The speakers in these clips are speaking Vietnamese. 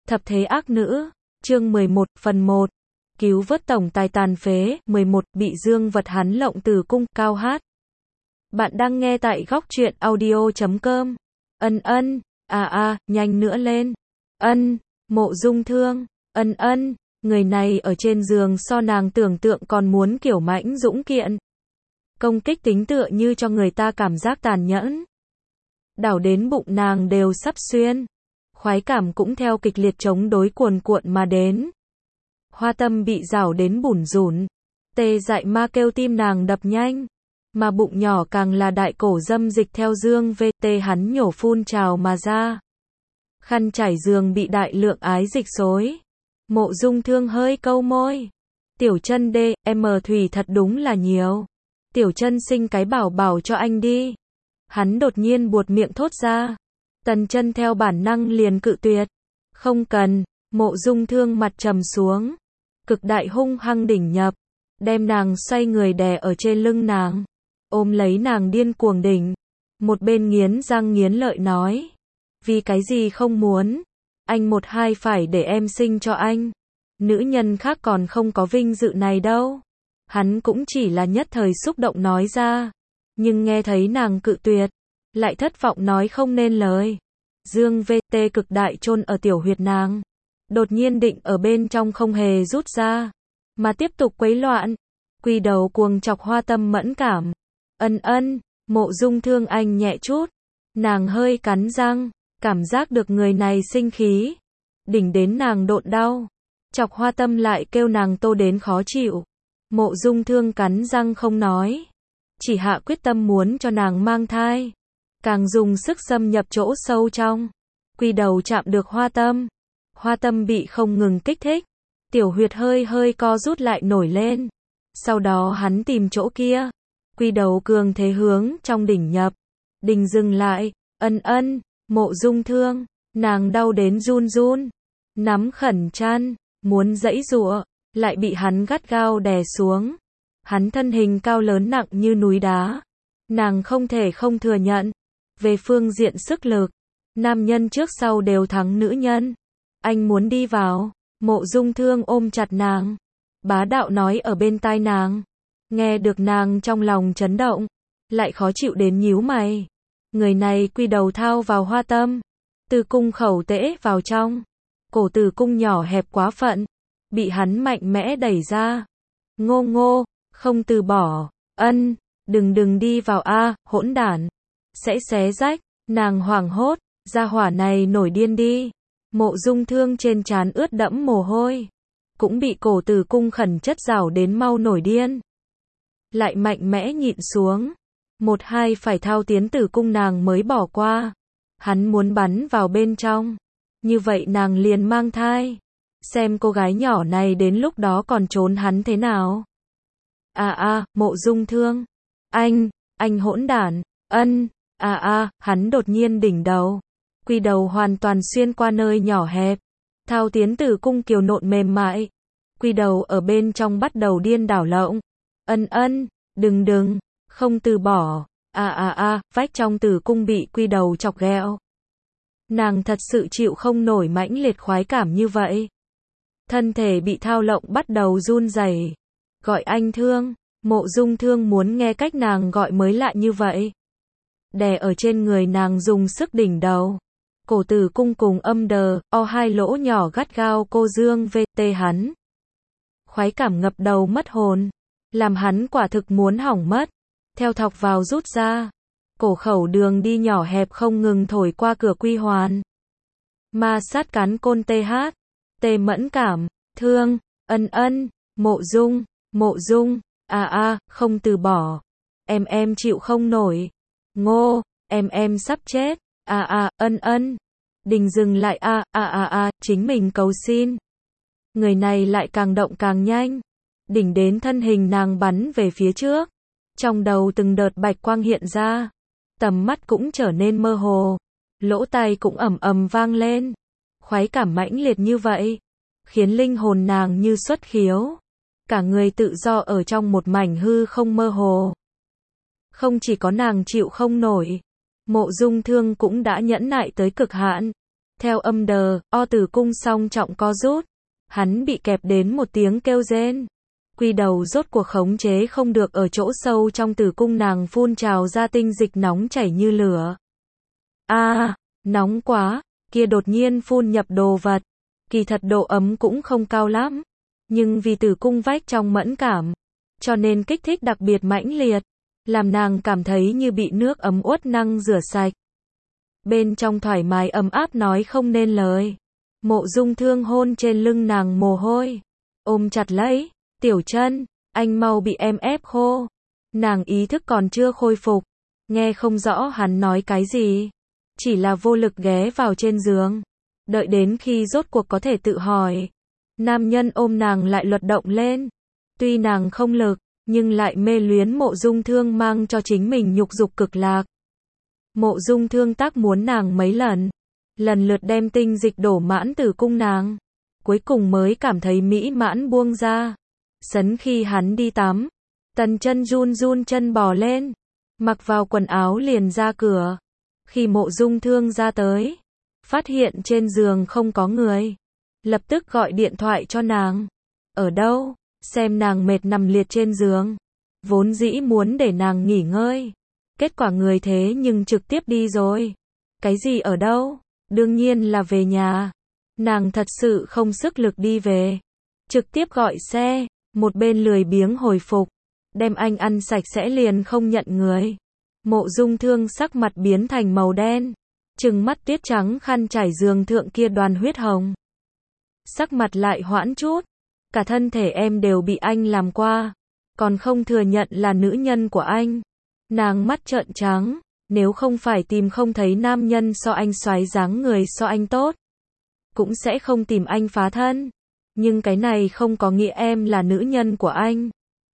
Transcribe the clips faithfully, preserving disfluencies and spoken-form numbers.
Thập thế ác nữ, chương mười một, phần một. Cứu vớt tổng tài tàn phế, mười một, bị dương vật hắn lộng tử cung, Cao Hát. Bạn đang nghe tại góc truyện audio chấm com. Ân ân, à à, nhanh nữa lên. Ân, Mộ Dung Thương, ân ân, người này ở trên giường so nàng tưởng tượng còn muốn kiểu mãnh dũng kiện. Công kích tính tựa như cho người ta cảm giác tàn nhẫn. Đảo đến bụng nàng đều sắp xuyên. Khoái cảm cũng theo kịch liệt chống đối cuồn cuộn mà đến. Hoa tâm bị rảo đến bủn rủn. Tê dại ma kêu tim nàng đập nhanh. Mà bụng nhỏ càng là đại cổ dâm dịch theo dương vê tê hắn nhổ phun trào mà ra. Khăn trải giường bị đại lượng ái dịch xối. Mộ Dung Thương hơi câu môi. Tiểu chân đê, em thủy thật đúng là nhiều. Tiểu chân sinh cái bảo bảo cho anh đi. Hắn đột nhiên buột miệng thốt ra. Tần chân theo bản năng liền cự tuyệt. Không cần, Mộ Dung Thương mặt trầm xuống. Cực đại hung hăng đỉnh nhập. Đem nàng xoay người đè ở trên lưng nàng. Ôm lấy nàng điên cuồng đỉnh. Một bên nghiến răng nghiến lợi nói. Vì cái gì không muốn. Anh một hai phải để em sinh cho anh. Nữ nhân khác còn không có vinh dự này đâu. Hắn cũng chỉ là nhất thời xúc động nói ra. Nhưng nghe thấy nàng cự tuyệt. Lại thất vọng nói không nên lời. Dương vê tê cực đại chôn ở tiểu huyệt nàng. Đột nhiên định ở bên trong không hề rút ra. Mà tiếp tục quấy loạn. Quy đầu cuồng chọc hoa tâm mẫn cảm. Ân ân, Mộ Dung Thương anh nhẹ chút. Nàng hơi cắn răng. Cảm giác được người này sinh khí. Đỉnh đến nàng độn đau. Chọc hoa tâm lại kêu nàng tô đến khó chịu. Mộ Dung Thương cắn răng không nói. Chỉ hạ quyết tâm muốn cho nàng mang thai. Càng dùng sức xâm nhập chỗ sâu trong. Quy đầu chạm được hoa tâm. Hoa tâm bị không ngừng kích thích. Tiểu huyệt hơi hơi co rút lại nổi lên. Sau đó hắn tìm chỗ kia. Quy đầu cường thế hướng trong đỉnh nhập. Đỉnh dừng lại. Ân ân, Mộ Dung Thương. Nàng đau đến run run. Nắm khẩn chăn. Muốn giãy giụa. Lại bị hắn gắt gao đè xuống. Hắn thân hình cao lớn nặng như núi đá. Nàng không thể không thừa nhận. Về phương diện sức lực, nam nhân trước sau đều thắng nữ nhân. Anh muốn đi vào. Mộ Dung Thương ôm chặt nàng. Bá đạo nói ở bên tai nàng. Nghe được nàng trong lòng chấn động. Lại khó chịu đến nhíu mày. Người này quy đầu thao vào hoa tâm. Từ cung khẩu tễ vào trong. Cổ tử cung nhỏ hẹp quá phận. Bị hắn mạnh mẽ đẩy ra. Ngô ngô, không từ bỏ. Ân, đừng đừng đi vào a, hỗn đản. Sẽ xé rách, nàng hoảng hốt, gia hỏa này nổi điên đi. Mộ Dung Thương trên trán ướt đẫm mồ hôi. Cũng bị cổ tử cung khẩn chất rảo đến mau nổi điên. Lại mạnh mẽ nhịn xuống. Một hai phải thao tiến tử cung nàng mới bỏ qua. Hắn muốn bắn vào bên trong. Như vậy nàng liền mang thai. Xem cô gái nhỏ này đến lúc đó còn trốn hắn thế nào. À à, Mộ Dung Thương. Anh, anh hỗn đản, ân. À à, hắn đột nhiên đỉnh đầu. Quy đầu hoàn toàn xuyên qua nơi nhỏ hẹp. Thao tiến tử cung kiều nộn mềm mại. Quy đầu ở bên trong bắt đầu điên đảo lộng. Ân ân, đừng đừng, không từ bỏ. À à à, vách trong tử cung bị quy đầu chọc ghẹo. Nàng thật sự chịu không nổi mãnh liệt khoái cảm như vậy. Thân thể bị thao lộng bắt đầu run rẩy. Gọi anh Thương. Mộ Dung Thương muốn nghe cách nàng gọi mới lạ như vậy. Đè ở trên người nàng dùng sức đỉnh đầu. Cổ tử cung cùng âm đờ, o hai lỗ nhỏ gắt gao cô dương vê tê hắn. Khoái cảm ngập đầu mất hồn. Làm hắn quả thực muốn hỏng mất. Theo thọc vào rút ra. Cổ khẩu đường đi nhỏ hẹp không ngừng thổi qua cửa quy hoàn. Ma sát cắn côn tê hát. Tê mẫn cảm, thương, ân ân, Mộ Dung, Mộ Dung, à à, không từ bỏ. Em em chịu không nổi. Ngô, em em sắp chết. À à, ân ân. Đình dừng lại à, à à à, chính mình cầu xin. Người này lại càng động càng nhanh. Đỉnh đến thân hình nàng bắn về phía trước. Trong đầu từng đợt bạch quang hiện ra. Tầm mắt cũng trở nên mơ hồ. Lỗ tai cũng ầm ầm vang lên. Khoái cảm mãnh liệt như vậy. Khiến linh hồn nàng như xuất khiếu. Cả người tự do ở trong một mảnh hư không mơ hồ. Không chỉ có nàng chịu không nổi. Mộ Dung Thương cũng đã nhẫn nại tới cực hạn. Theo âm đờ, o tử cung song trọng co rút. Hắn bị kẹp đến một tiếng kêu rên. Quy đầu rốt cuộc khống chế không được, ở chỗ sâu trong tử cung nàng phun trào ra tinh dịch nóng chảy như lửa. A, à, nóng quá, kia đột nhiên phun nhập đồ vật. Kỳ thật độ ấm cũng không cao lắm, nhưng vì tử cung vách trong mẫn cảm, cho nên kích thích đặc biệt mãnh liệt, làm nàng cảm thấy như bị nước ấm uất năng rửa sạch. Bên trong thoải mái ấm áp nói không nên lời. Mộ Dung Thương hôn trên lưng nàng mồ hôi, ôm chặt lấy, "Tiểu Chân, anh mau bị em ép khô." Nàng ý thức còn chưa khôi phục, nghe không rõ hắn nói cái gì, chỉ là vô lực ghé vào trên giường. Đợi đến khi rốt cuộc có thể tự hỏi, nam nhân ôm nàng lại luật động lên. Tuy nàng không lực, nhưng lại mê luyến Mộ Dung Thương mang cho chính mình nhục dục cực lạc. Mộ Dung Thương tác muốn nàng mấy lần, lần lượt đem tinh dịch đổ mãn tử cung nàng, cuối cùng mới cảm thấy mỹ mãn buông ra. Sấn khi hắn đi tắm, Tần Chân run run chân bò lên, mặc vào quần áo liền ra cửa. Khi Mộ Dung Thương ra tới, phát hiện trên giường không có người, lập tức gọi điện thoại cho nàng. Ở đâu? Xem nàng mệt nằm liệt trên giường, vốn dĩ muốn để nàng nghỉ ngơi, kết quả người thế nhưng trực tiếp đi rồi. Cái gì ở đâu? Đương nhiên là về nhà. Nàng thật sự không sức lực đi về, trực tiếp gọi xe. Một bên lười biếng hồi phục, đem anh ăn sạch sẽ liền không nhận người. Mộ Dung Thương sắc mặt biến thành màu đen, trừng mắt tuyết trắng khăn trải giường thượng kia đoàn huyết hồng. Sắc mặt lại hoãn chút, cả thân thể em đều bị anh làm qua, còn không thừa nhận là nữ nhân của anh. Nàng mắt trợn trắng, nếu không phải tìm không thấy nam nhân so anh soái dáng người so anh tốt, cũng sẽ không tìm anh phá thân. Nhưng cái này không có nghĩa em là nữ nhân của anh.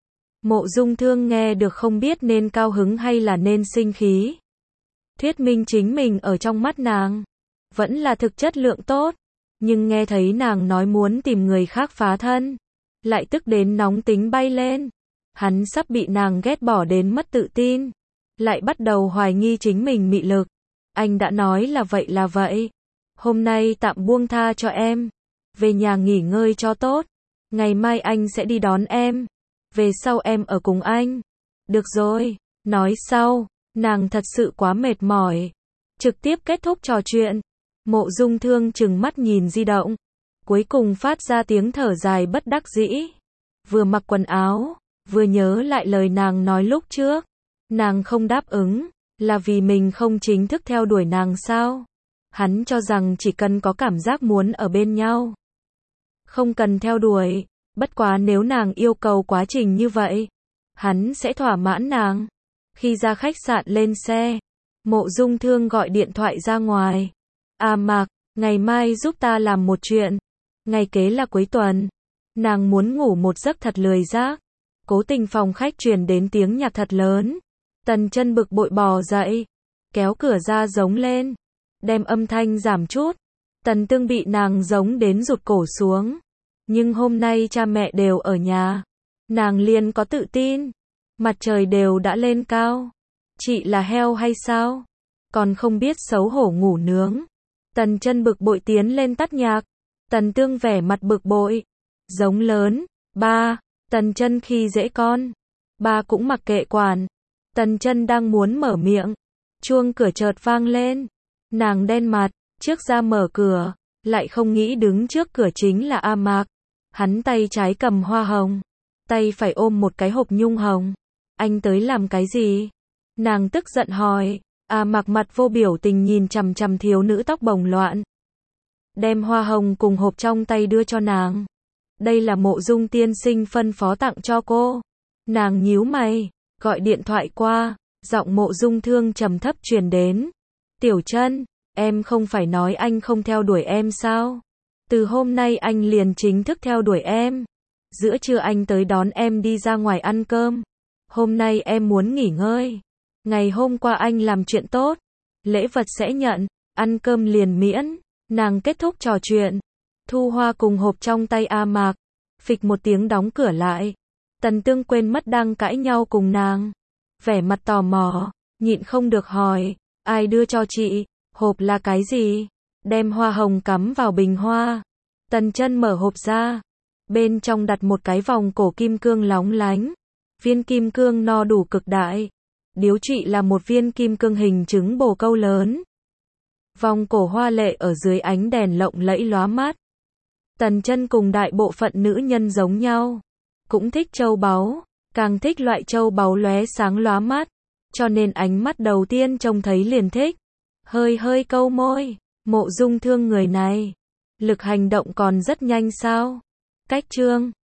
Mộ Dung Thương nghe được không biết nên cao hứng hay là nên sinh khí. Thuyết minh chính mình ở trong mắt nàng vẫn là thực chất lượng tốt, nhưng nghe thấy nàng nói muốn tìm người khác phá thân, lại tức đến nóng tính bay lên. Hắn sắp bị nàng ghét bỏ đến mất tự tin, lại bắt đầu hoài nghi chính mình mị lực. Anh đã nói là vậy là vậy, hôm nay tạm buông tha cho em, về nhà nghỉ ngơi cho tốt, ngày mai anh sẽ đi đón em, về sau em ở cùng anh. Được rồi, nói sau, nàng thật sự quá mệt mỏi, trực tiếp kết thúc trò chuyện. Mộ Dung Thương trừng mắt nhìn di động, cuối cùng phát ra tiếng thở dài bất đắc dĩ. Vừa mặc quần áo, vừa nhớ lại lời nàng nói lúc trước. Nàng không đáp ứng, là vì mình không chính thức theo đuổi nàng sao? Hắn cho rằng chỉ cần có cảm giác muốn ở bên nhau, không cần theo đuổi. Bất quá nếu nàng yêu cầu quá trình như vậy, hắn sẽ thỏa mãn nàng. Khi ra khách sạn lên xe, Mộ Dung Thương gọi điện thoại ra ngoài. À Mạc, ngày mai giúp ta làm một chuyện. Ngày kế là cuối tuần. Nàng muốn ngủ một giấc thật lười giác. Cố tình phòng khách truyền đến tiếng nhạc thật lớn. Tần Chân bực bội bò dậy, kéo cửa ra giống lên, đem âm thanh giảm chút. Tần Tương bị nàng giống đến rụt cổ xuống. Nhưng hôm nay cha mẹ đều ở nhà, nàng liền có tự tin. Mặt trời đều đã lên cao, chị là heo hay sao? Còn không biết xấu hổ ngủ nướng. Tần Chân bực bội tiến lên tắt nhạc. Tần Tương vẻ mặt bực bội, giống lớn, ba. Tần Chân khi dễ con, ba cũng mặc kệ quản. Tần Chân đang muốn mở miệng, chuông cửa chợt vang lên. Nàng đen mặt, trước ra mở cửa, lại không nghĩ đứng trước cửa chính là A Mạc. Hắn tay trái cầm hoa hồng, tay phải ôm một cái hộp nhung hồng. Anh tới làm cái gì? Nàng tức giận hỏi. A Mạc mặt vô biểu tình nhìn chằm chằm thiếu nữ tóc bồng loạn, đem hoa hồng cùng hộp trong tay đưa cho nàng. Đây là Mộ Dung tiên sinh phân phó tặng cho cô. Nàng nhíu mày, gọi điện thoại qua, giọng Mộ Dung Thương trầm thấp truyền đến. Tiểu Chân, em không phải nói anh không theo đuổi em sao? Từ hôm nay anh liền chính thức theo đuổi em. Giữa trưa anh tới đón em đi ra ngoài ăn cơm. Hôm nay em muốn nghỉ ngơi. Ngày hôm qua anh làm chuyện tốt, lễ vật sẽ nhận, ăn cơm liền miễn. Nàng kết thúc trò chuyện, thu hoa cùng hộp trong tay A Mạc, phịch một tiếng đóng cửa lại. Tần Tương quên mất đang cãi nhau cùng nàng, vẻ mặt tò mò, nhịn không được hỏi, ai đưa cho chị, hộp là cái gì? Đem hoa hồng cắm vào bình hoa. Tần Chân mở hộp ra. Bên trong đặt một cái vòng cổ kim cương lóng lánh. Viên kim cương no đủ cực đại. Điếu trụy là một viên kim cương hình trứng bồ câu lớn. Vòng cổ hoa lệ ở dưới ánh đèn lộng lẫy lóa mắt. Tần Chân cùng đại bộ phận nữ nhân giống nhau, cũng thích châu báu, càng thích loại châu báu lóe sáng lóa mắt, cho nên ánh mắt đầu tiên trông thấy liền thích. Hơi hơi câu môi, Mộ Dung thương người này, lực hành động còn rất nhanh sao? Cách chương